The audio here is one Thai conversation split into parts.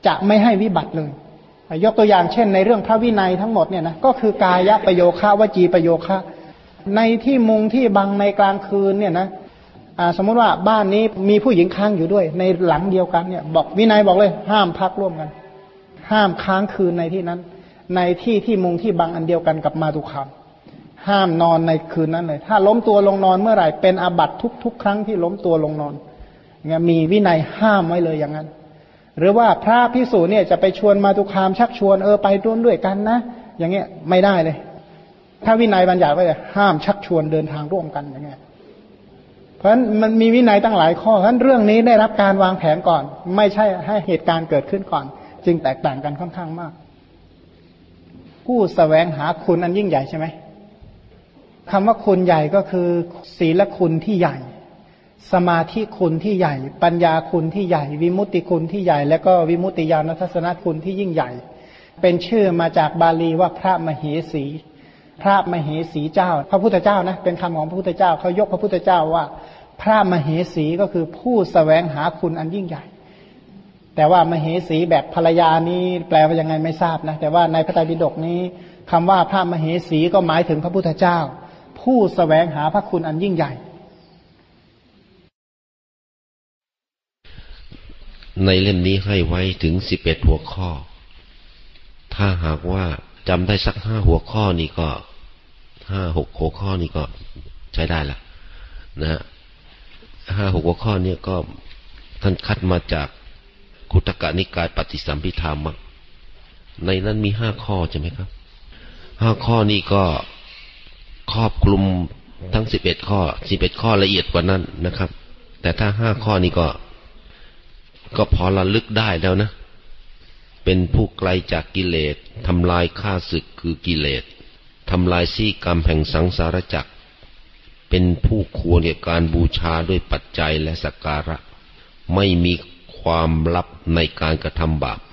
จะไม่ให้วิบัติเลยยกตัวอย่างเช่นในเรื่องพระวินัยทั้งหมดเนี่ยนะก็คือกายประโยคะวจีประโยคะในที่มุงที่บังในกลางคืนเนี่ยนะสมมติว่าบ้านนี้มีผู้หญิงค้างอยู่ด้วยในหลังเดียวกันเนี่ยบอกวินัยบอกเลยห้ามพักร่วมกันห้ามค้างคืนในที่นั้นในที่มุงที่บังอันเดียวกันกับมาตุคามห้ามนอนในคืนนั้นเลยถ้าล้มตัวลงนอนเมื่อไหร่เป็นอาบัติทุกครั้งที่ล้มตัวลงนอนเนี่ยมีวินัยห้ามไว้เลยอย่างนั้นหรือว่าพระภิกษุเนี่ยจะไปชวนมาตุคามชักชวนไปร่วมด้วยกันนะอย่างเงี้ยไม่ได้เลยถ้าวินัยบัญญัติไว้เลยห้ามชักชวนเดินทางร่วมกันอย่างเงี้ยเพราะฉะนั้นมันมีวินัยตั้งหลายข้อเพราะฉะนั้นเรื่องนี้ได้รับการวางแผนก่อนไม่ใช่ให้เหตุการณ์เกิดขึ้นก่อนจึงแตกต่างกันค่อนข้างมากผู้แสวงหาคุณอันยิ่งใหญ่ใช่ไหมคำว่าคุณใหญ่ก็คือศีลคุณที่ใหญ่สมาธิคุณที่ใหญ่ปัญญาคุณที่ใหญ่วิมุตติคุณที่ใหญ่แล้วก็วิมุตติญาณทัศนคุณที่ยิ่งใหญ่เป็นชื่อมาจากบาลีว่าพระมเหสีพระมเหสีเจ้าพระพุทธเจ้านะเป็นคำของพระพุทธเจ้าเขายกพระพุทธเจ้าว่าพระมเหสีก็คือผู้แสวงหาคุณอันยิ่งใหญ่แต่ว่ามเหสีแบบภรรยานี้แปลว่ายังไงไม่ทราบนะแต่ว่าในพระไตรปิฎกนี้คำว่าพระมเหสีก็หมายถึงพระพุทธเจ้าผู้แสวงหาพระคุณอันยิ่งใหญ่ในเล่มนี้ให้ไว้ถึง11หัวข้อถ้าหากว่าจำได้สัก5หัวข้อนี่ก็5-6หัวข้อนี่ก็ใช้ได้ละนะฮะ5-6หัวข้อเนี่ยก็ท่านคัดมาจากคุตกนิกายปฏิสัมภิธามัคในนั้นมี5ข้อใช่ไหมครับ5ข้อนี้ก็ครอบคลุมทั้ง11ข้อ11ข้อละเอียดกว่านั้นนะครับแต่ถ้า5ข้อนี้ก็พอระลึกได้แล้วนะเป็นผู้ไกลจากกิเลสทำลายข้าศึกคือกิเลสทำลายซี่กรรมแห่งสังสารวัฏเป็นผู้ควรแก่การบูชาด้วยปัจจัยและสักการะไม่มีความลับในการกระทำบาป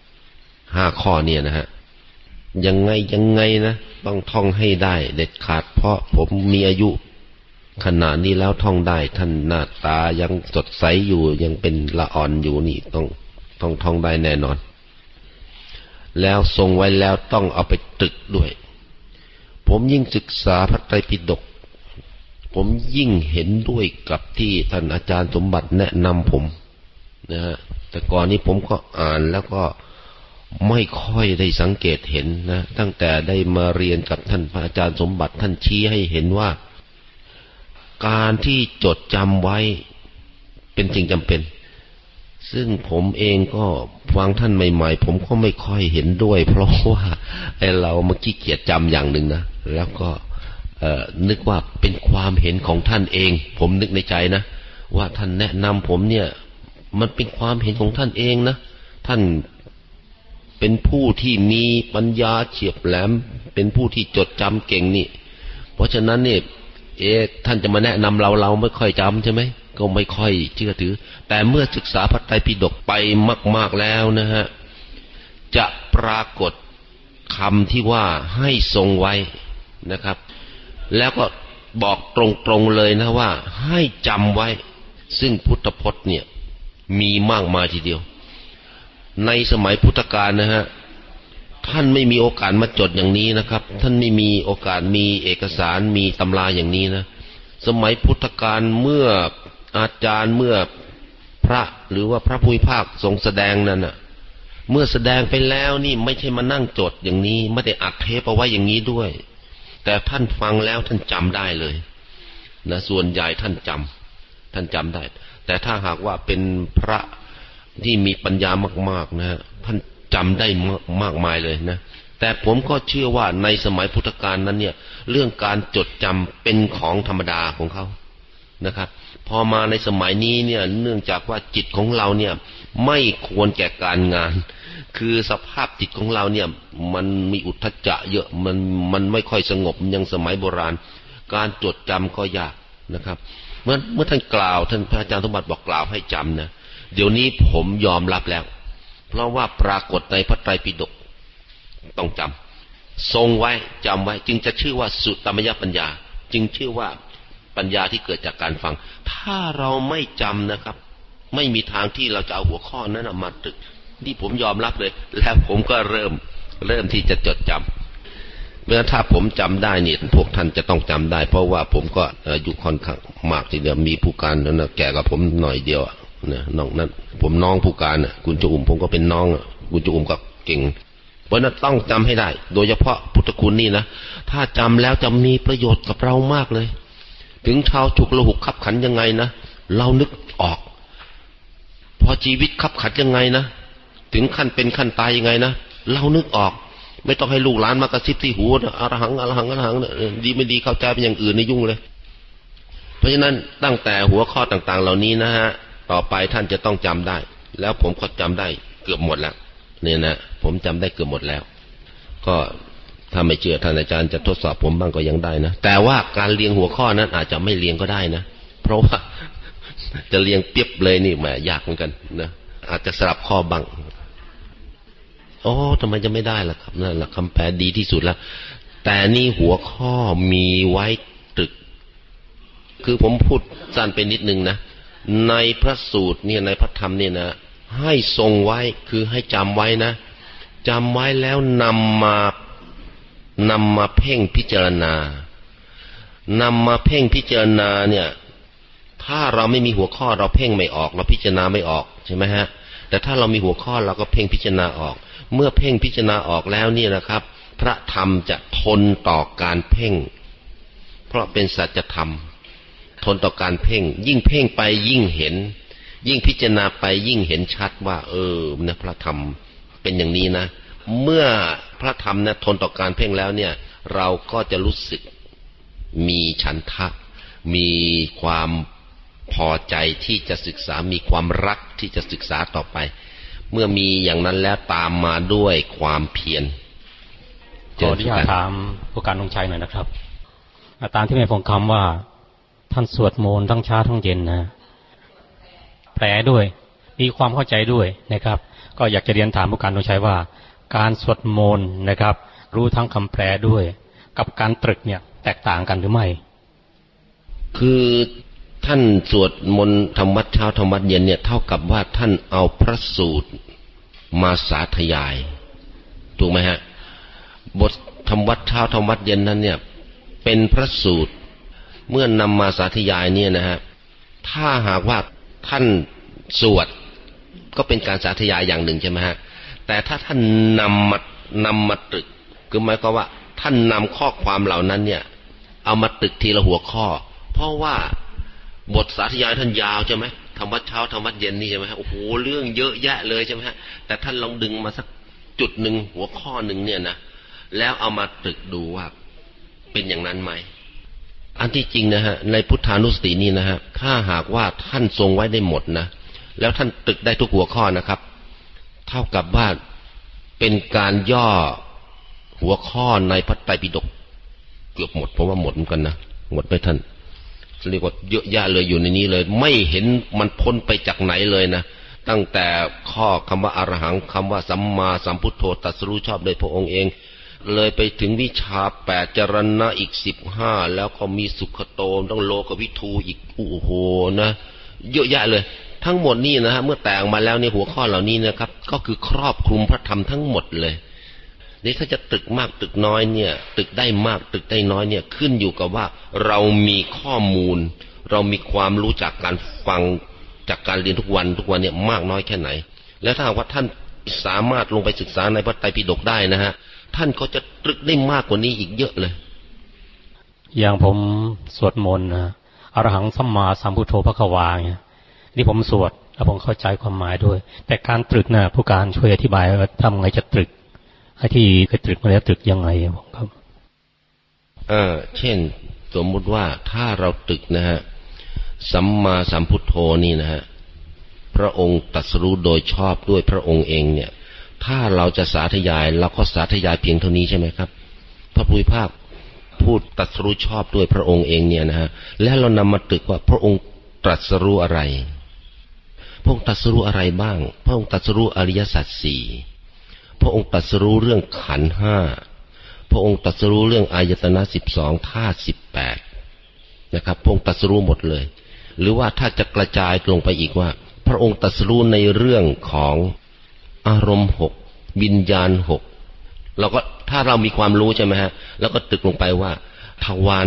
5ข้อเนี่ยนะฮะยังไงนะต้องท่องให้ได้เด็ดขาดเพราะผมมีอายุขณะนี้แล้วท่องได้ท่านหน้าตายังสดใสอยู่ยังเป็นละอ่อนอยู่นี่ต้องท่องได้แน่นอนแล้วทรงไว้แล้วต้องเอาไปตรึกด้วยผมยิ่งศึกษาพระไตรปิฎกผมยิ่งเห็นด้วยกับที่ท่านอาจารย์สมบัติแนะนำผมนะฮะแต่ก่อนนี้ผมก็อ่านแล้วก็ไม่ค่อยได้สังเกตเห็นนะตั้งแต่ได้มาเรียนกับท่านพระอาจารย์สมบัติท่านชี้ให้เห็นว่าการที่จดจำไว้เป็นสิ่งจำเป็นซึ่งผมเองก็ฟังท่านใหม่ๆผมก็ไม่ค่อยเห็นด้วยเพราะว่าเรามาขี้เกียจจำอย่างหนึ่งนะแล้วก็นึกว่าเป็นความเห็นของท่านเองผมนึกในใจนะว่าท่านแนะนำผมเนี่ยมันเป็นความเห็นของท่านเองนะท่านเป็นผู้ที่มีปัญญาเฉียบแหลมเป็นผู้ที่จดจำเก่งนี่เพราะฉะนั้นเนี่ยท่านจะมาแนะนำเราไม่ค่อยจำใช่ไหมก็ไม่ค่อยเชื่อถือแต่เมื่อศึกษาพระไตรปิฎกไปมากๆแล้วนะฮะจะปรากฏคำที่ว่าให้ทรงไว้นะครับแล้วก็บอกตรงๆเลยนะว่าให้จำไว้ซึ่งพุทธพจน์เนี่ยมีมากมายทีเดียวในสมัยพุทธกาลนะฮะท่านไม่มีโอกาสมาจดอย่างนี้นะครับท่านไม่มีโอกาสมีเอกสารมีตำราอย่างนี้นะสมัยพุทธกาลเมื่ออาจารย์เมื่อพระหรือว่าพระภูมิภาคทรงแสดงนั่นน่ะเมื่อแสดงไปแล้วนี่ไม่ใช่มานั่งจดอย่างนี้ไม่ได้อัดเทปเอาไว้อย่างนี้ด้วยแต่ท่านฟังแล้วท่านจำได้เลยนะส่วนใหญ่ท่านจำได้แต่ถ้าหากว่าเป็นพระที่มีปัญญามากๆนะท่านจำได้มากมายเลยนะแต่ผมก็เชื่อว่าในสมัยพุทธกาลนั้นเนี่ยเรื่องการจดจำเป็นของธรรมดาของเขานะครับพอมาในสมัยนี้เนี่ยเนื่องจากว่าจิตของเราเนี่ยไม่ควรแก่การงานคือสภาพจิตของเราเนี่ยมันมีอุทธัจจะเยอะมันไม่ค่อยสงบยังสมัยโบราณการจดจำก็ยากนะครับเมื่อท่านกล่าวท่านพระอาจารย์สมบัติบอกกล่าวให้จำนะเดี๋ยวนี้ผมยอมรับแล้วเพราะว่าปรากฏในพระไตรปิฎกต้องจำทรงไว้จำไว้จึงจะชื่อว่าสุตตมยปัญญาจึงชื่อว่าปัญญาที่เกิดจากการฟังถ้าเราไม่จำนะครับไม่มีทางที่เราจะเอาหัวข้อนั้นมาตรึกที่ผมยอมรับเลยแล้วผมก็เริ่มที่จะจดจำเมื่อถ้าผมจำได้นี่พวกท่านจะต้องจำได้เพราะว่าผมก็อายุค่อนข้างมากทีเดียวมีผู้การนะแก่กว่าผมหน่อยเดียวนะน้องนั้นผมน้องผู้การคุณจุ่มผมก็เป็นน้องคุณจุ่มก็เก่งเพราะนั้นต้องจำให้ได้โดยเฉพาะพุทธคุณนี่นะถ้าจำแล้วจะมีประโยชน์กับเรามากเลยถึงชาวฉุกละหุกขับขันยังไงนะเรานึกออกพอชีวิตขับขันยังไงนะถึงขั้นเป็นขั้นตายยังไงนะเรานึกออกไม่ต้องให้ลูกหลานมากระซิบที่หูนะอรหังอรหังอรหังดีไม่ดีเข้าใจเป็นอย่างอื่นในยุ่งเลยเพราะฉะนั้นตั้งแต่หัวข้อต่างๆเหล่านี้นะฮะต่อไปท่านจะต้องจำได้แล้วผมก็จำได้เกือบหมดแล้วเนี่ยนะผมจำได้เกือบหมดแล้วก็ถ้าไม่เชื่อท่านอาจารย์จะทดสอบผมบ้างก็ยังได้นะแต่ว่าการเรียงหัวข้อนั้นอาจจะไม่เรียงก็ได้นะเพราะว่าจะเรียงเปียบเลยนี่แหมยากเหมือนกันนะอาจจะสลับข้อบ้างโอ้ทำไมจะไม่ได้ล่ะครับนั่นแหละคำแปลดีที่สุดแล้วแต่นี่หัวข้อมีไว้ตรึกคือผมพูดสั้นไปนิดนึงนะในพระสูตรเนี่ยในพระธรรมเนี่ยนะให้ทรงไว้คือให้จำไว้นะจำไว้แล้วนำมาเพ่งพิจารณานำมาเพ่งพิจารณาเนี่ยถ้าเราไม่มีหัวข้อเราเพ่งไม่ออกเราพิจารณาไม่ออกใช่ไหมฮะแต่ถ้าเรามีหัวข้อเราก็เพ่งพิจารณาออกเมื่อเพ่งพิจารณาออกแล้วเนี่ยนะครับพระธรรมจะทนต่อการเพ่งเพราะเป็นสัจธรรมทนต่อการเพ่งยิ่งเพ่งไปยิ่งเห็นยิ่งพิจารณาไปยิ่งเห็นชัดว่านะพระธรรมเป็นอย่างนี้นะเมื่อพระธรรมนะทนต่อการเพ่งแล้วเนี่ยเราก็จะรู้สึกมีฉันทะมีความพอใจที่จะศึกษามีความรักที่จะศึกษาต่อไปเมื่อมีอย่างนั้นแล้วตามมาด้วยความเพียรขออนุญาตถามผู้การธงชัยหน่อยนะครับตามที่แม่ฟงคำว่าท่านสวดมนต์ทั้งเช้าทั้งเย็นนะแปลด้วยมีความเข้าใจด้วยนะครับก็อยากจะเรียนถามผู้การธงชัยว่าการสวดมนต์นะครับรู้ทั้งคำแปลด้วยกับการตรึกเนี่ยแตกต่างกันหรือไม่คือท่านสวดมนต์ทำวัดเช้าทำวัดเย็นเนี่ยเท่ากับว่าท่านเอาพระสูตรมาสาธยายถูกไหมฮะบททำวัดเช้าทำวัดเย็นนั้นเนี่ยเป็นพระสูตรเมื่อนำมาสาธยายเนี่ยนะฮะถ้าหากว่าท่านสวดก็เป็นการสาธยายอย่างหนึ่งใช่ไหมฮะแต่ถ้าท่านนำมาตรึกคือหมายความว่าท่านนำข้อความเหล่านั้นเนี่ยเอามาตรึกทีละหัวข้อเพราะว่าบทสาธยายท่านยาวใช่ไหมทำวัดเช้าทำวัดเย็นนี่ใช่ไหมฮะโอ้โหเรื่องเยอะแยะเลยใช่ไหมฮะแต่ท่านลองดึงมาสักจุดหนึ่งหัวข้อหนึ่งเนี่ยนะแล้วเอามาตรึกดูว่าเป็นอย่างนั้นไหมอันที่จริงนะฮะในพุทธานุสตินี่นะฮะถ้าหากว่าท่านทรงไว้ได้หมดนะแล้วท่านตรึกได้ทุกหัวข้อนะครับเท่ากับว่าเป็นการย่อหัวข้อในพระไตรปิฎกเกือบหมดเพราะว่าหมดเหมือนกันนะหมดไปท่านเรียกว่าเยอะแยะเลยอยู่ในนี้เลยไม่เห็นมันพ้นไปจากไหนเลยนะตั้งแต่ข้อคำว่าอรหังคำว่าสัมมาสัมพุทโธตรัสรู้ชอบโดยพระองค์เองเลยไปถึงวิชา8จรณะอีก15แล้วก็มีสุขโตต้องโลกวิทูอีกโอ้โหนะเยอะแยะเลยทั้งหมดนี่นะฮะเมื่อแต่งมาแล้วในหัวข้อเหล่านี้นะครับก็คือครอบคลุมพระธรรมทั้งหมดเลยนี่ถ้าจะตึกมากตึกน้อยเนี่ยตึกได้มากตึกได้น้อยเนี่ยขึ้นอยู่กับว่าเรามีข้อมูลเรามีความรู้จากการฟังจากการเรียนทุกวันเนี่ยมากน้อยแค่ไหนแล้วถ้าว่าท่านสามารถลงไปศึกษาในพระไตรปิฎกได้นะฮะท่านก็จะตรึกได้มากกว่านี้อีกเยอะเลยอย่างผมสวดมนต์นะอรหังสัมมาสัมพุทโธภควาเนี่ยนี่ผมสวดแล้วผมเข้าใจความหมายด้วยแต่การตรึกนะผู้การช่วยอธิบายว่าทำไงจะตรึกที่เคยตรึกมาแล้วตรึกยังไงผมครับเช่นสมมุติว่าถ้าเราตรึกนะฮะสัมมาสัมพุทโธนี่นะฮะพระองค์ตรัสรู้โดยชอบด้วยพระองค์เองเนี่ยถ้าเราจะสาธยายเราก็สาธยายเพียงเท่านี้ใช่ไหมครับพระผู้เป็นพระพูดตรัสรู้ชอบด้วยพระองค์เองเนี่ยนะฮะแล้วเรานำมาตรึกว่าพระองค์ตรัสรู้อะไรพระองค์ตรัสรู้อะไรบ้างพระองค์ตรัสรู้อริยสัจสี่พระองค์ตรัสรู้เรื่องขันธ์ห้าพระองค์ตรัสรู้เรื่องอายตนะ12ธาตุ18นะครับพระองค์ตรัสรู้หมดเลยหรือว่าถ้าจะกระจายลงไปอีกว่าพระองค์ตรัสรู้ในเรื่องของอารมณ์6วิญญาณ6เราก็ถ้าเรามีความรู้ใช่ไหมฮะแล้วก็ตึกลงไปว่าทวาร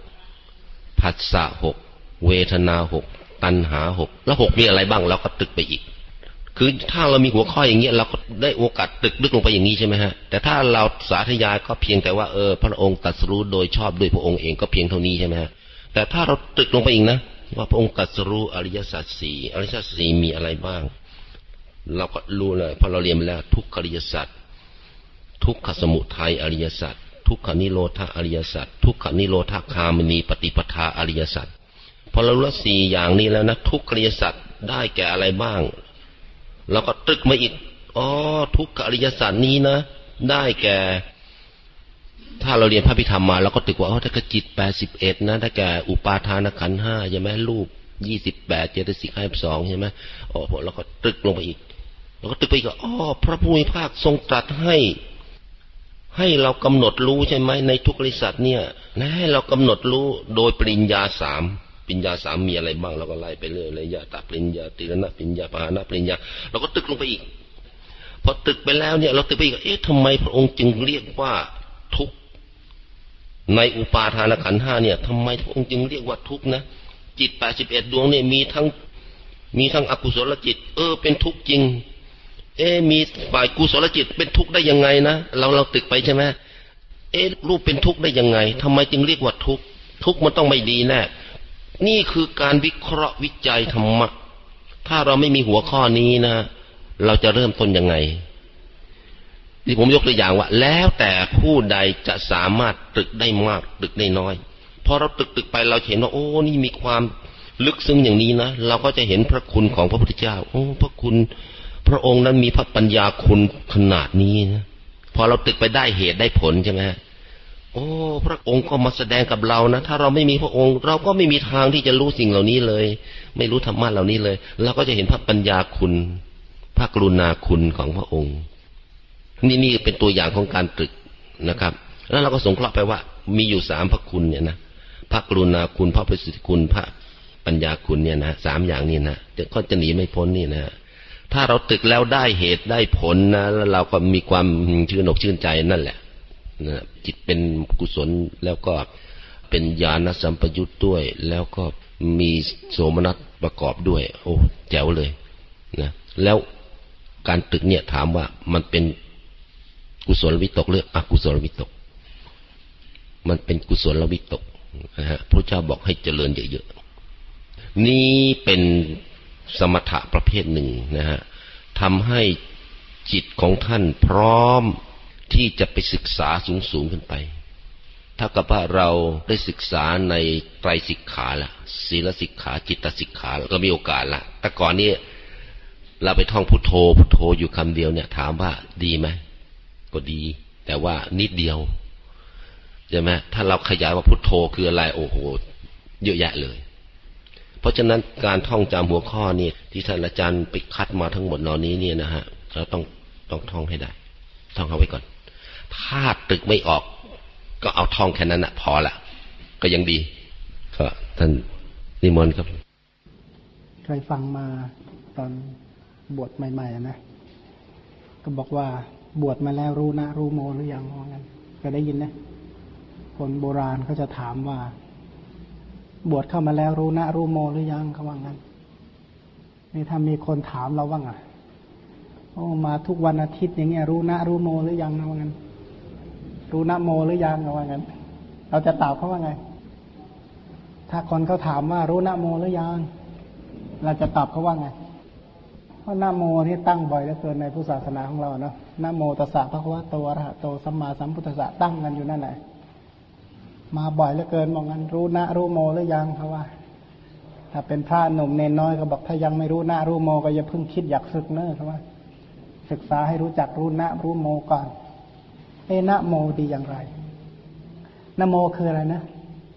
6ผัสสะ6เวทนา6ตัณหา6แล้ว6มีอะไรบ้างเราก็ตึกไปอีกคือถ้าเรามีหัวข้ออย่างเงี้ยเราก็ได้โอกาสตึกลึกลงไปอย่างนี้ใช่ไหมฮะแต่ถ้าเราสาธยายก็เพียงแต่ว่าพระองค์ตรัสรู้โดยชอบด้วยพระองค์เองก็เพียงเท่านี้ใช่ไหมฮะแต่ถ้าเราตึกลงไปอีกนะว่าพระองค์ตรัสรู้อริยสัจสี่อริยสัจสี่มีอะไรบ้างเราก็รู้เลยเพราะเราเรียนมาแล้วทุกขอริยสัจทุกขสมุทัยอริยสัจทุกขนิโรธอริยสัจทุกขนิโรธคามนีปฏิปทาอริยสัจพอเรารู้สี่อย่างนี้แล้วนะทุกขอริยสัจได้แก่อะไรบ้างเราก็ตึกมาอีกทุกขอริยสัจนี้นะได้แก่ถ้าเราเรียนพระพิธรรมมาเราก็ตึกว่าถ้าจิต81นะได้แก่อุปาทานขันธ์5ใช่ไหมรูป28เจตสิก52ใช่ไหมพอเราก็ตึกลงไปอีกเราก็ตึกไปอีกพระผู้มีพระภาคทรงตรัสให้เรากำหนดรู้ใช่ไหมในทุกขอริยสัจเนี่ยนะให้เรากำหนดรู้โดยปริญญา3ปริญญา3มีอะไรบ้างเราก็ไล่ไปเรื่อยเลยยะตะปริญญาติรณปริญญาปหานปริญญาเราก็ตึกลงไปอีกพอตึกไปแล้วเนี่ยเราตึกไปอีกทำไมพระองค์จึงเรียกว่าทุกข์ในอุปาทานขันธ์5เนี่ยทำไมพระองค์จึงเรียกว่าทุกข์นะจิต81ดวงเนี่ยมีทั้งอกุศลจิตเป็นทุกข์จริงมีฝ่ายกุศลจิตเป็นทุกข์ได้ยังไงนะเราตึกไปใช่ไหมรูปเป็นทุกข์ได้ยังไงทำไมจึงเรียกว่าทุกข์ทุกข์มันต้องไม่ดีแน่นี่คือการวิเคราะห์วิจัยธรรมะถ้าเราไม่มีหัวข้อนี้นะเราจะเริ่มต้นยังไงที่ผมยกตัวอย่างว่าแล้วแต่ผู้ใดจะสามารถตึกได้มากตึกได้น้อยพอเราตึกไปเราเห็นว่านี่มีความลึกซึ้งอย่างนี้นะเราก็จะเห็นพระคุณของพระพุทธเจ้าพระคุณพระองค์นั้นมีพระปัญญาคุณขนาดนี้นะพอเราตึกไปได้เหตุได้ผลใช่ไหมพระองค์ก็มาแสดงกับเรานะถ้าเราไม่มีพระองค์เราก็ไม่มีทางที่จะรู้สิ่งเหล่านี้เลยไม่รู้ธรรมะเหล่านี้เลยเราก็จะเห็นพระปัญญาคุณพระกรุณาคุณของพระองค์นี่เป็นตัวอย่างของการตรึกนะครับแล้วเราก็สงเคราะห์ไปว่ามีอยู่3พระคุณเนี่ยนะพระกรุณาคุณพระประสิทธิคุณพระปัญญาคุณเนี่ยนะ3อย่างนี้นะก็จะหนีไม่พ้นนี่นะถ้าเราตึกแล้วได้เหตุได้ผลนะแล้วเราก็มีความชื่นอกชื่นใจนั่นแหละนะจิตเป็นกุศลแล้วก็เป็นญาณสัมปยุตด้วยแล้วก็มีโสมนัสประกอบด้วยแจ๋วเลยนะแล้วการตึกเนี่ยถามว่ามันเป็นกุศลวิตกหรืออกุศลวิตกมันเป็นกุศลวิตกนะฮะพระเจ้าบอกให้เจริญเยอะๆนี่เป็นสมถะประเภทหนึ่งนะฮะทำให้จิตของท่านพร้อมที่จะไปศึกษาสูงขึ้นไปถ้ากับว่าเราได้ศึกษาในไตรสิกขาละศีลสิกขาจิตสิกขาก็มีโอกาสละแต่ก่อนนี้เราไปท่องพุทโธพุทโธอยู่คำเดียวเนี่ยถามว่าดีไหมก็ดีแต่ว่านิดเดียวใช่ไหมถ้าเราขยายว่าพุทโธคืออะไรเยอะแยะเลยเพราะฉะนั้นการท่องจำหัวข้อนี่ที่ท่านอาจารย์ไปคัดมาทั้งหมดนอนนี้เนี่ยนะฮะเราต้องท่องให้ได้ท่องเอาไว้ก่อนถ้าตึกไม่ออกก็เอาท่องแค่นั้นนะพอละก็ยังดีก็ท่านนิมนต์ครับเคยฟังมาตอนบวชใหม่ๆนะก็บอกว่าบวชมาแล้วรู้นะรู้โมหรือยังว่างั้นก็ได้ยินนะคนโบราณเขาจะถามว่าบวชเข้ามาแล้วรู้นะรู้โมหรือยังเขาว่างั้นนี่ถ้ามีคนถามเราบ้างมาทุกวันอาทิตย์อย่างเงี้ยรู้นะรู้โมหรือยังนะว่างั้นรู้นะโมหรือยังเขาว่างั้นเราจะตอบเขาว่าไงถ้าคนเขาถามว่ารู้นะโมหรือยังเราจะตอบเขาว่าไงเพราะนะโมนี่ตั้งบ่อยเหลือเกินในพุทธศาสนาของเราเนาะนะโมตัสสะภะคะวะโตอะระหะโตสัมมาสัมพุทธัสสะตั้งกันอยู่นั่นแหละมาบ่อยเหลือเกินบอกงั้นรู้นะรู้โมหรือยังเขาว่าถ้าเป็นพระหนุ่มเนนน้อยก็บอกถ้ายังไม่รู้นะรู้โมก็อย่าเพิ่งคิดอยากศึกเนอะเขาว่าศึกษาให้รู้จักรู้นะรู้โมก่อนนะโมดีอย่างไรนะโมคืออะไรนะ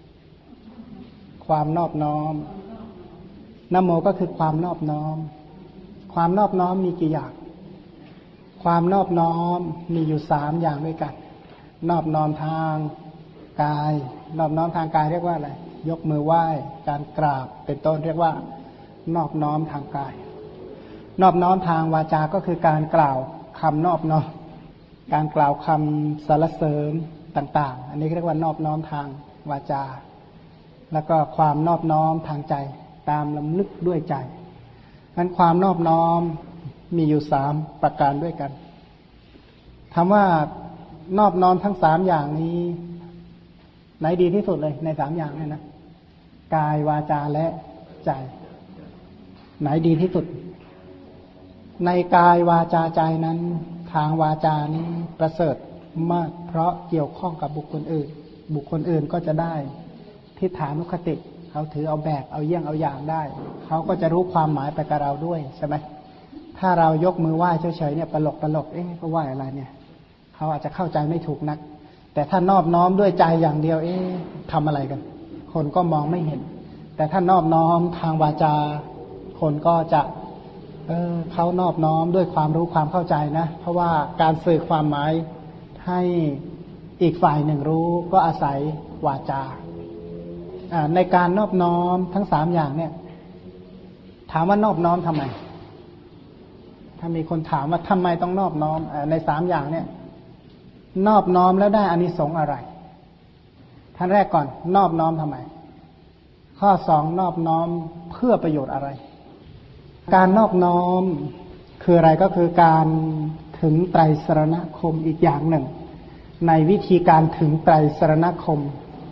ความนอบน้อมนะโมก็คือความนอบน้อมความนอบน้อมมีกี่อย่างความนอบน้อมมีอยู่3อย่างด้วยกันนอบน้อมทางกายนอบน้อมทางกายเรียกว่าอะไรยกมือไหว้การกราบเป็นต้นเรียกว่านอบน้อมทางกายนอบน้อมทางวาจาก็คือการกล่าวคำนอบน้อมการกล่าวคำสรรเสริญต่างๆอันนี้เรียกว่านอบน้อมทางวาจาแล้วก็ความนอบน้อมทางใจตามลำลึกด้วยใจนั้นความนอบน้อมมีอยู่3ประการด้วยกันถามว่านอบน้อมทั้ง3อย่างนี้ไหนดีที่สุดเลยใน3อย่างนี่นะกายวาจาและใจไหนดีที่สุดในกายวาจาใจนั้นทางวาจานี้ประเสริฐมากเพราะเกี่ยวข้องกับบุคคลอื่นบุคคลอื่นก็จะได้ทิฏฐานุคติเขาถือเอาแบบเอาเยี่ยงเอาอย่างได้เขาก็จะรู้ความหมายไปกับเราด้วยใช่ไหมถ้าเรายกมือไหว้เฉยๆเนี่ยปลกก็ไหว้อะไรเนี่ยเขาอาจจะเข้าใจไม่ถูกนักแต่ถ้านอบน้อมด้วยใจอย่างเดียวทำอะไรกันคนก็มองไม่เห็นแต่ถ้านอบน้อมทางวาจาคนก็จะเขานอบน้อมด้วยความรู้ความเข้าใจนะเพราะว่าการสื่อความหมายให้อีกฝ่ายหนึ่งรู้ก็อาศัยวาจาในการนอบน้อมทั้ง3อย่างเนี่ยถามว่านอบน้อมทำไมถ้ามีคนถามว่าทำไมต้องนอบน้อมใน3อย่างเนี่ยนอบน้อมแล้วได้อานิสงส์อะไรท่านแรกก่อนนอบน้อมทำไมข้อ2นอบน้อมเพื่อประโยชน์อะไรการนอบน้อมคืออะไรก็คือการถึงไตรสรณคมอีกอย่างหนึ่งในวิธีการถึงไตรสรณคม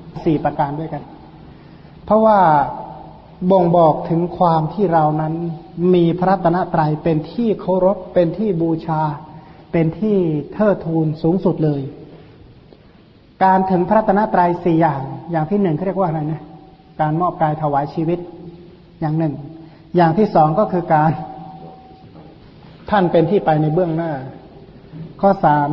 4ประการด้วยกันเพราะว่าบ่งบอกถึงความที่เรานั้นมีพระรัตนตรัยเป็นที่เคารพเป็นที่บูชาเป็นที่เทิดทูนสูงสุดเลยการถึงพระรัตนตรัย4อย่างที่1เขาเรียกว่าอะไรนะการมอบกายถวายชีวิตอย่างหนึ่งอย่างที่2ก็คือการท่านเป็นที่ไปในเบื้องหน้าข้อ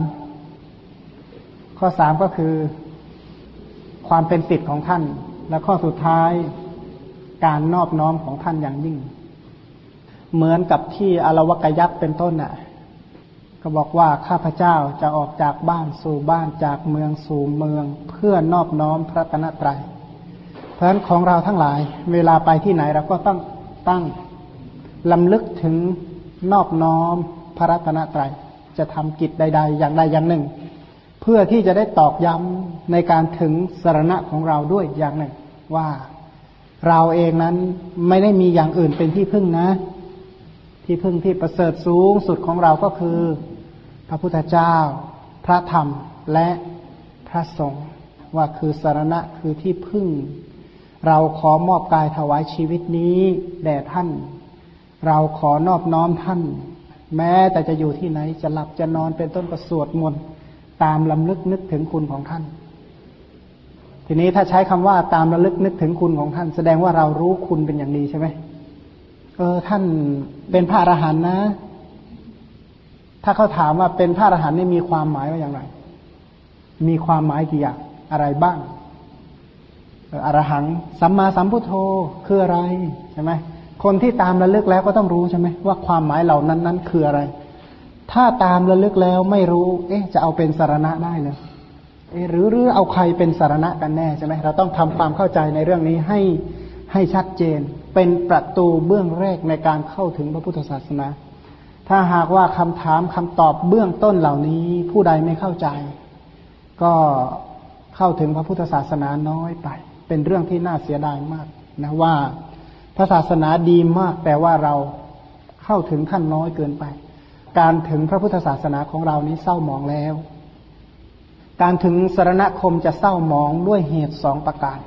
3ก็คือความเป็นสิทธิ์ของท่านและข้อสุดท้ายการนอบน้อมของท่านอย่างยิ่งเหมือนกับที่อรวกยักษ์เป็นต้นก็บอกว่าข้าพเจ้าจะออกจากบ้านสู่บ้านจากเมืองสู่เมืองเพื่อนอบน้อมพระรัตนตรัยเพราะฉะนั้นของเราทั้งหลายเวลาไปที่ไหนเราก็ต้องตั้งลำลึกถึงนอบน้อมพระรัตนตรัยจะทำกิจใดๆอย่างใดอย่างหนึ่งเพื่อที่จะได้ตอกย้ำในการถึงสรณะของเราด้วยอย่างหนึ่งว่าเราเองนั้นไม่ได้มีอย่างอื่นเป็นที่พึ่งนะที่พึ่งที่ประเสริฐสูงสุดของเราก็คือพระพุทธเจ้าพระธรรมและพระสงฆ์ว่าคือสรณะคือที่พึ่งเราขอมอบกายถวายชีวิตนี้แด่ท่านเราขอนอบน้อมท่านแม้แต่จะอยู่ที่ไหนจะหลับจะนอนเป็นต้นก็สวดมนต์ตามลำลึกนึกถึงคุณของท่านทีนี้ถ้าใช้คำว่าตามระลึกนึกถึงคุณของท่านแสดงว่าเรารู้คุณเป็นอย่างดีใช่ไหมท่านเป็นพระอรหันต์นะถ้าเขาถามว่าเป็นพระอรหันต์นี่มีความหมายว่าอย่างไรมีความหมายกี่อย่างอะไรบ้างอรหังสัมมาสัมพุทโธคืออะไรใช่ไหมคนที่ตามระลึกแล้วก็ต้องรู้ใช่ไหมว่าความหมายเหล่านั้นคืออะไรถ้าตามระลึกแล้วไม่รู้จะเอาเป็นสรณะได้เลยหรือเอาใครเป็นสรณะกันแน่ใช่ไหมเราต้องทำความเข้าใจในเรื่องนี้ให้ชัดเจนเป็นประตูเบื้องแรกในการเข้าถึงพระพุทธศาสนาถ้าหากว่าคำถามคำตอบเบื้องต้นเหล่านี้ผู้ใดไม่เข้าใจก็เข้าถึงพระพุทธศาสนาน้อยไปเป็นเรื่องที่น่าเสียดายมากนะว่าพระศาสนาดีมากแต่ว่าเราเข้าถึงขั้นน้อยเกินไปการถึงพระพุทธศาสนาของเรานี้เศร้าหมองแล้วการถึงสรณคมจะเศร้าหมองด้วยเหตุ2ประการ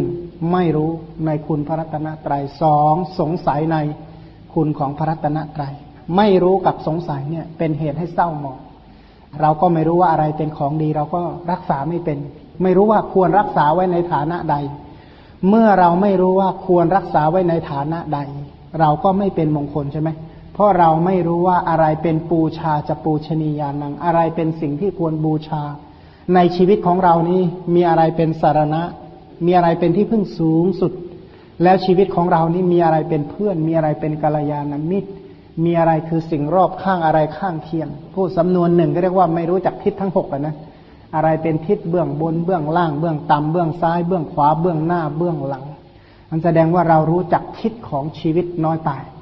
1ไม่รู้ในคุณพระรัตนตรัย2สงสัยในคุณของพระรัตนตรัยไม่รู้กับสงสัยเนี่ยเป็นเหตุให้เศร้าหมองเราก็ไม่รู้ว่าอะไรเป็นของดีเราก็รักษาไม่เป็นไม่รู้ว่าควรรักษาไว้ในฐานะใดเมื่อเราไม่รู้ว่าควรรักษาไว้ในฐานะใดเราก็ไม่เป็นมงคลใช่ไหมเพราะเราไม่รู้ว่าอะไรเป็นปูชาจะปูชนียานังอะไรเป็นสิ่งที่ควรบูชาในชีวิตของเรานี้มีอะไรเป็นสรณะมีอะไรเป็นที่พึ่งสูงสุดแล้วชีวิตของเรานี้มีอะไรเป็นเพื่อนมีอะไรเป็นกัลยาณมิตรมีอะไรคือสิ่งรอบข้างอะไรข้างเคียงพูดสำนวนหนึ่งก็เรียกว่าไม่รู้จักทิศทั้ง6นะอะไรเป็นทิศเบื้องบนเบื้องล่างเบื้องต่ำเบื้องซ้ายเบื้องขวาเบื้องหน้าเบื้องหลังมันแสดงว่าเรารู้จักทิศของชีวิตน้อยไป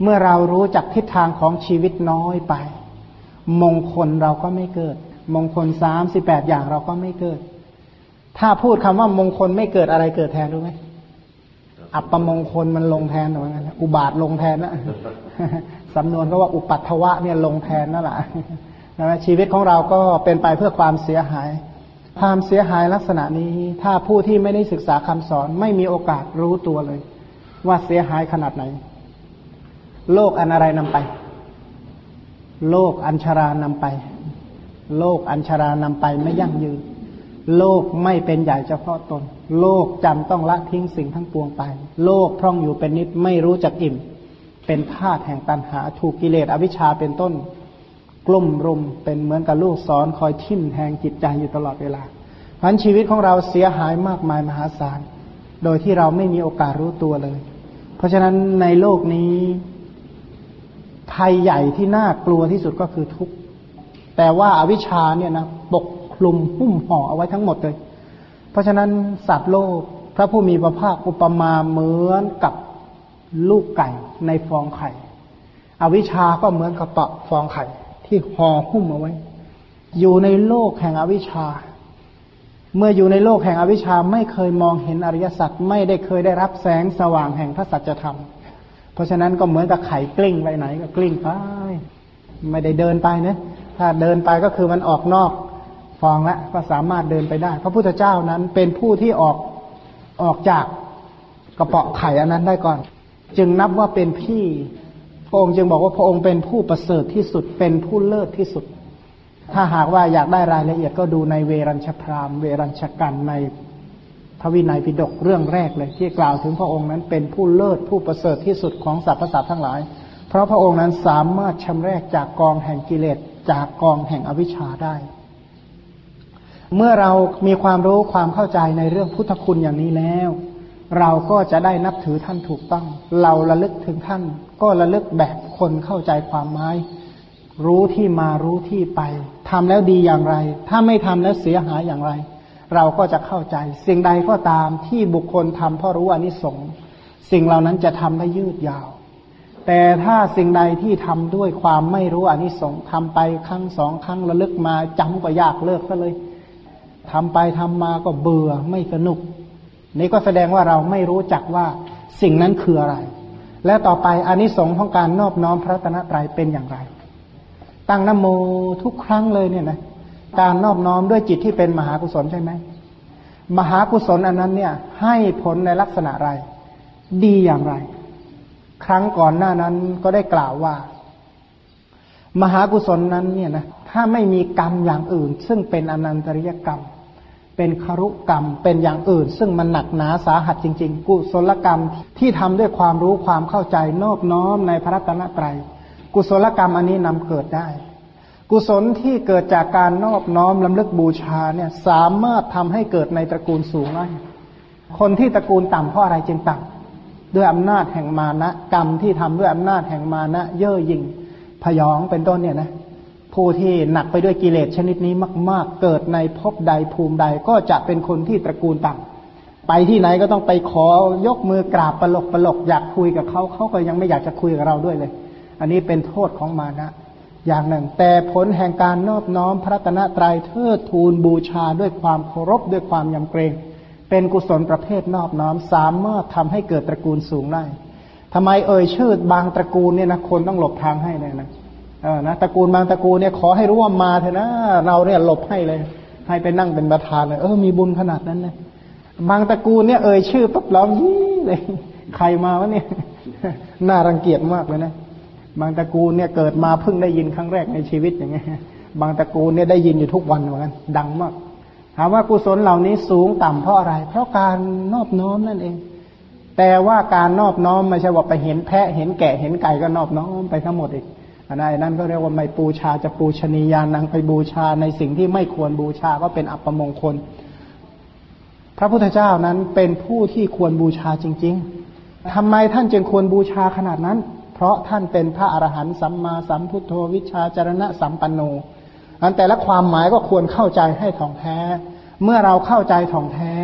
เมื่อเรารู้จักทิศทางของชีวิตน้อยไปมงคลเราก็ไม่เกิดมงคล38อย่างเราก็ไม่เกิดถ้าพูดคำว่ามงคลไม่เกิดอะไรเกิดแทนรู้ไหมอัปปมงคลมันลงแทนหรือไงอุบาทลงแทนนะสำนวนก็ว่าอุปัฏฐวะเนี่ยลงแทนนั่นแหละชีวิตของเราก็เป็นไปเพื่อความเสียหายความเสียหายลักษณะนี้ถ้าผู้ที่ไม่ได้ศึกษาคำสอนไม่มีโอกาสรู้ตัวเลยว่าเสียหายขนาดไหนโลกอันอะไรนำไปโลกอัญชารานำไปโลกอัญชารานำไปไม่ยั่งยืนโลกไม่เป็นใหญ่เฉพาะตนโลกจำต้องละทิ้งสิ่งทั้งปวงไปโลกพร่องอยู่เป็นนิดไม่รู้จักอิ่มเป็นทาสแห่งตัณหาถูกกิเลสอวิชชาเป็นต้นกลุ่มรุมเป็นเหมือนกับลูกศรคอยทิ่มแทงจิตใจอยู่ตลอดเวลาเพราะฉะนั้นชีวิตของเราเสียหายมากมายมหาศาลโดยที่เราไม่มีโอกาสรู้ตัวเลยเพราะฉะนั้นในโลกนี้ภัยใหญ่ที่น่ากลัวที่สุดก็คือทุกข์แต่ว่าอวิชชาเนี่ยนะปกคลุมหุ้มห่อเอาไว้ทั้งหมดเลยเพราะฉะนั้นสัตว์โลกพระผู้มีพระภาคอุปมาเหมือนกับลูกไก่ในฟองไข่อวิชชาก็เหมือนกับเปาะฟองไข่ที่ห่อหุ้มเอาไว้อยู่ในโลกแห่งอวิชชาเมื่ออยู่ในโลกแห่งอวิชชาไม่เคยมองเห็นอริยสัจไม่ได้เคยได้รับแสงสว่างแห่งพระสัจธรรมเพราะฉะนั้นก็เหมือนกับไข่กลิ้งไปไหนก็กลิ้งไปไม่ได้เดินไปนะถ้าเดินไปก็คือมันออกนอกฟองแล้วก็สามารถเดินไปได้พระพุทธเจ้านั้นเป็นผู้ที่ออกจากกระเปาะไข่อันนั้นได้ก่อนจึงนับว่าเป็นพี่พระองค์จึงบอกว่าพระองค์เป็นผู้ประเสริฐที่สุดเป็นผู้เลิศที่สุดถ้าหากว่าอยากได้รายละเอียดก็ดูในเวรัญชพรามเวรัญชกันในพระวินัยปิฎกเรื่องแรกเลยที่กล่าวถึงพระองค์นั้นเป็นผู้เลิศผู้ประเสริฐที่สุดของสรรพสัตว์ทั้งหลายเพราะพระองค์นั้นสามารถชำแรกจากกองแห่งกิเลสจากกองแห่งอวิชชาได้เมื่อเรามีความรู้ความเข้าใจในเรื่องพุทธคุณอย่างนี้แล้วเราก็จะได้นับถือท่านถูกต้องเราระลึกถึงท่านก็ระลึกแบบคนเข้าใจความหมายรู้ที่มารู้ที่ไปทำแล้วดีอย่างไรถ้าไม่ทำแล้วเสียหายอย่างไรเราก็จะเข้าใจสิ่งใดก็ตามที่บุคคลทำเพราะรู้อานิสงส์สิ่งเหล่านั้นจะทำได้ยืดยาวแต่ถ้าสิ่งใดที่ทำด้วยความไม่รู้อานิสงส์ทำไปครั้งสองครั้งระลึกมาจำก็ยากเลิกซะเลยทำไปทำมาก็เบื่อไม่สนุกนี่ก็แสดงว่าเราไม่รู้จักว่าสิ่งนั้นคืออะไรและต่อไปอานิสงส์ของการนอบน้อมพระรัตนตรัยเป็นอย่างไรตั้งนะโมทุกครั้งเลยเนี่ยนะการนอบน้อมด้วยจิตที่เป็นมหากุศลใช่ไหมมหากุศลอันนั้นเนี่ยให้ผลในลักษณะอะไรดีอย่างไรครั้งก่อนหน้านั้นก็ได้กล่าวว่ามหากุศลนั้นเนี่ยนะถ้าไม่มีกรรมอย่างอื่นซึ่งเป็นอนันตริยกรรมเป็นครุกรรมเป็นอย่างอื่นซึ่งมันหนักหนาสาหัสจริงๆกุศลกรรมที่ทำด้วยความรู้ความเข้าใจนอบน้อมในพระรัตนตรัยกุศลกรรมอันนี้นำเกิดได้กุศลที่เกิดจากการนอบน้อมรำลึกบูชาเนี่ยสามารถทำให้เกิดในตระกูลสูงได้คนที่ตระกูลต่ำเพราะอะไรจึงต่ำด้วยอำนาจแห่งมานะกรรมที่ทำด้วยอำนาจแห่งมานะเย่อหยิ่งพยองเป็นต้นเนี่ยนะผู้ที่หนักไปด้วยกิเลสชนิดนี้มากๆเกิดในภพใดภูมิใดก็จะเป็นคนที่ตระกูลต่ำไปที่ไหนก็ต้องไปขอยกมือกราบปลกอยากคุยกับเขาก็ยังไม่อยากจะคุยกับเราด้วยเลยอันนี้เป็นโทษของมานะอย่างหนึ่งแต่ผลแห่งการนอบน้อมพระรัตนตรัยเทิดทูนบูชาด้วยความเคารพด้วยความยำเกรงเป็นกุศลประเภทนอบน้อมสามารถทำให้เกิดตระกูลสูงได้ทำไมชื่อบางตระกูลเนี่ยนะคนต้องหลบทางให้เลยนะนะตระกูลบางตระกูลเนี่ยขอให้รู้ว่ามาเถอะนะเราเนี่ยหลบให้เลยให้ไปนั่งเป็นประธานเลยมีบุญขนาดนั้นนะบางตระกูลเนี่ยชื่อปั๊บร้องยี่เลยใครมาวะเนี่ยน่ารังเกียจมากเลยนะบางตระกูลเนี่ยเกิดมาเพิ่งได้ยินครั้งแรกในชีวิตอย่างเงี้ยบางตระกูลเนี่ยได้ยินอยู่ทุกวันเหมือนกันดังมากถามว่ากุศลเหล่านี้สูงต่ำเพราะอะไรเพราะการนอบน้อมนั่นเองแต่ว่าการนอบน้อมไม่ใช่ว่าไปเห็นแพะเห็นแกะเห็นไก่ก็นอบน้อมไปทั้งหมดอีกอันนั้นก็เรียกว่าไม่ปูชาจะปูชนียานังไปบูชาในสิ่งที่ไม่ควรบูชาก็เป็นอัปมงคลพระพุทธเจ้านั้นเป็นผู้ที่ควรบูชาจริงๆทำไมท่านจึงควรบูชาขนาดนั้นเพราะท่านเป็นพระอรหันต์สัมมาสัมพุทโธวิชชาจรณะสัมปันโนอันแต่ละความหมายก็ควรเข้าใจให้ถ่องแท้เมื่อเราเข้าใจถ่องแท้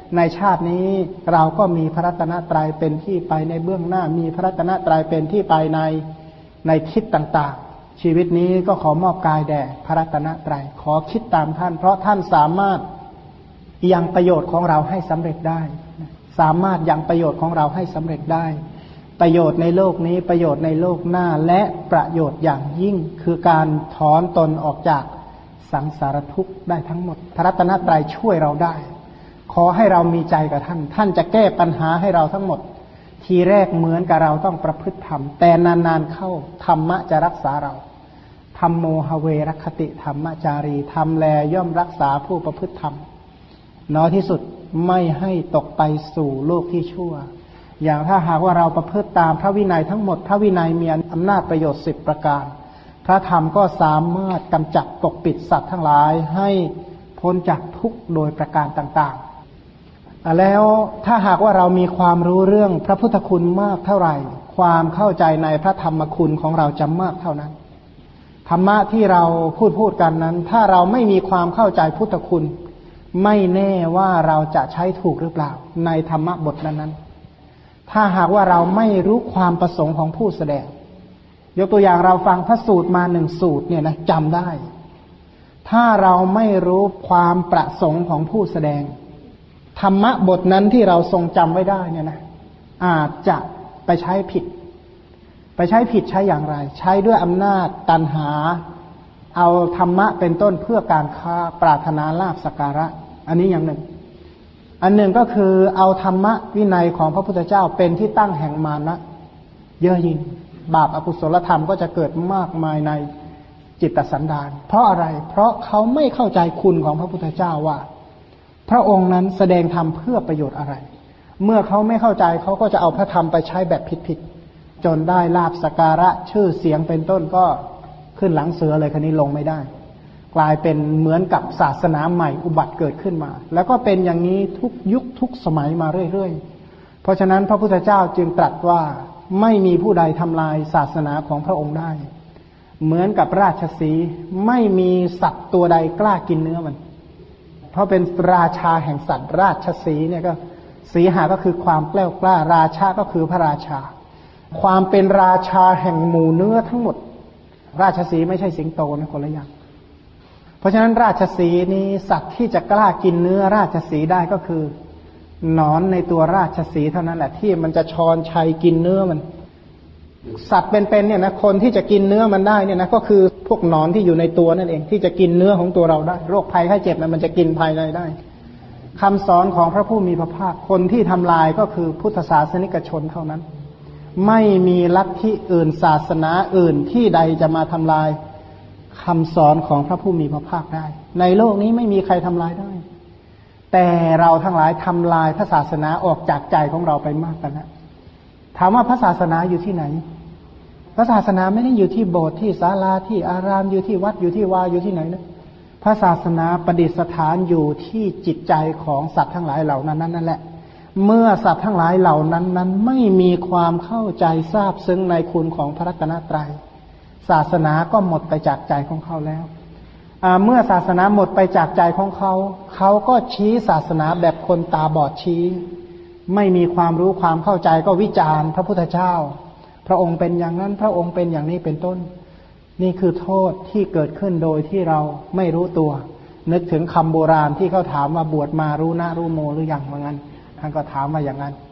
ในชาตินี้เราก็มีพระรัตนตรัยเป็นที่ไปในเบื้องหน้ามีพระรัตนตรัยเป็นที่ไปในทิศต่างๆชีวิตนี้ก็ขอมอบกายแด่พระรัตนตรัยขอคิดตามท่านเพราะท่านสามารถยังประโยชน์ของเราให้สำเร็จได้สามารถยังประโยชน์ของเราให้สำเร็จได้ประโยชน์ในโลกนี้ประโยชน์ในโลกหน้าและประโยชน์อย่างยิ่งคือการถอนตนออกจากสังสารทุกข์ได้ทั้งหมดพระรัตนตรัยช่วยเราได้ขอให้เรามีใจกับท่านจะแก้ปัญหาให้เราทั้งหมดทีแรกเหมือนกับเราต้องประพฤติธรรมแต่นานๆเข้าธรรมะจะรักษาเราธัมโมหเวรคติธรรมจารีธรรมแลย่อมรักษาผู้ประพฤติธรรมน้อยที่สุดไม่ให้ตกไปสู่โลกที่ชั่วอย่างถ้าหากว่าเราประพฤติตามพระวินัยทั้งหมดพระวินัยมีอำนาจประโยชน์10ประการพระธรรมก็สามารถกำจัดปกปิดสัตว์ทั้งหลายให้พ้นจากทุกข์โดยประการต่างๆแล้วถ้าหากว่าเรามีความรู้เรื่องพระพุทธคุณมากเท่าไหร่ความเข้าใจในพระธรรมคุณของเราจะมากเท่านั้นธรรมะที่เราพูดกันนั้นถ้าเราไม่มีความเข้าใจพุทธคุณไม่แน่ว่าเราจะใช้ถูกหรือเปล่าในธรรมะบทนั้นๆถ้าหากว่าเราไม่รู้ความประสงค์ของผู้แสดงยกตัวอย่างเราฟังพระสูตรมา1สูตรเนี่ยนะจำได้ถ้าเราไม่รู้ความประสงค์ของผู้แสดงธรรมะบทนั้นที่เราทรงจำไว้ได้เนี่ยนะอาจจะไปใช้ผิดใช้อย่างไรใช้ด้วยอำนาจตัณหาเอาธรรมะเป็นต้นเพื่อการค้าปรารถนาลาภสักการะอันนี้อย่างหนึ่งอันหนึ่งก็คือเอาธรรมะวินัยของพระพุทธเจ้าเป็นที่ตั้งแห่งมานะเย่อหยิ่งบาปอกุศลธรรมก็จะเกิดมากมายในจิตสันดานเพราะอะไรเพราะเขาไม่เข้าใจคุณของพระพุทธเจ้าว่าพระองค์นั้นแสดงธรรมเพื่อประโยชน์อะไรเมื่อเขาไม่เข้าใจเขาก็จะเอาพระธรรมไปใช้แบบผิดๆจนได้ลาภสักการะชื่อเสียงเป็นต้นก็ขึ้นหลังเสือเลยคันนี้ลงไม่ได้กลายเป็นเหมือนกับศาสนาใหม่อุบัติเกิดขึ้นมาแล้วก็เป็นอย่างนี้ทุกยุคทุกสมัยมาเรื่อยๆเพราะฉะนั้นพระพุทธเจ้าจึงตรัสว่าไม่มีผู้ใดทำลายศาสนาของพระองค์ได้เหมือนกับราชสีห์ไม่มีสัตว์ตัวใดกล้ากินเนื้อมันเพราะเป็นราชาแห่งสัตว์ราชสีห์เนี่ยก็สีหาก็คือความแกล้วกล้าราชาก็คือพระราชาความเป็นราชาแห่งหมู่เนื้อทั้งหมดราชสีห์ไม่ใช่สิงโตนะคนละอย่างเพราะฉะนั้นราชสีห์นี้สัตว์ที่จะกล้ากินเนื้อราชสีห์ได้ก็คือหนอนในตัวราชสีห์เท่านั้นแหละที่มันจะชอนชัยกินเนื้อมันสัตว์เป็นๆเนี่ยนะคนที่จะกินเนื้อมันได้เนี่ยนะก็คือพวกหนอนที่อยู่ในตัวนั่นเองที่จะกินเนื้อของตัวเราได้โรคภัยไข้เจ็บมันจะกินภายในได้คำสอนของพระผู้มีพระภาคคนที่ทำลายก็คือพุทธศาสนิกชนเท่านั้นไม่มีลัทธิอื่นศาสนาอื่นที่ใดจะมาทำลายคำสอนของพระผู้มีพระภาคได้ในโลกนี้ไม่มีใครทำลายได้แต่เราทั้งหลายทำลายพระศาสนาออกจากใจของเราไปมากกันนะถามว่าพระศาสนาอยู่ที่ไหนพระศาสนาไม่ได้อยู่ที่โบสถ์ที่ศาลาที่อารามอยู่ที่วัดอยู่ที่วาอยู่ที่ไหนนะพระศาสนาประดิษฐานอยู่ที่จิตใจของสัตว์ทั้งหลายเหล่านั้นนั่นแหละเมื่อสัตว์ทั้งหลายเหล่านั้นไม่มีความเข้าใจทราบซึ้งในคุณของพระรัตนตรัยศาสนาก็หมดไปจากใจของเขาแล้วเมื่อศาสนาหมดไปจากใจของเขาเขาก็ชี้ศาสนาแบบคนตาบอดชี้ไม่มีความรู้ความเข้าใจก็วิจารณ์พระพุทธเจ้าพระองค์เป็นอย่างนั้นพระองค์เป็นอย่างนี้เป็นต้นนี่คือโทษที่เกิดขึ้นโดยที่เราไม่รู้ตัวนึกถึงคำโบราณที่เขาถามว่าบวชมารู้นะรู้โมหรือยังว่างั้นท่านก็ถามมาอย่างนั้น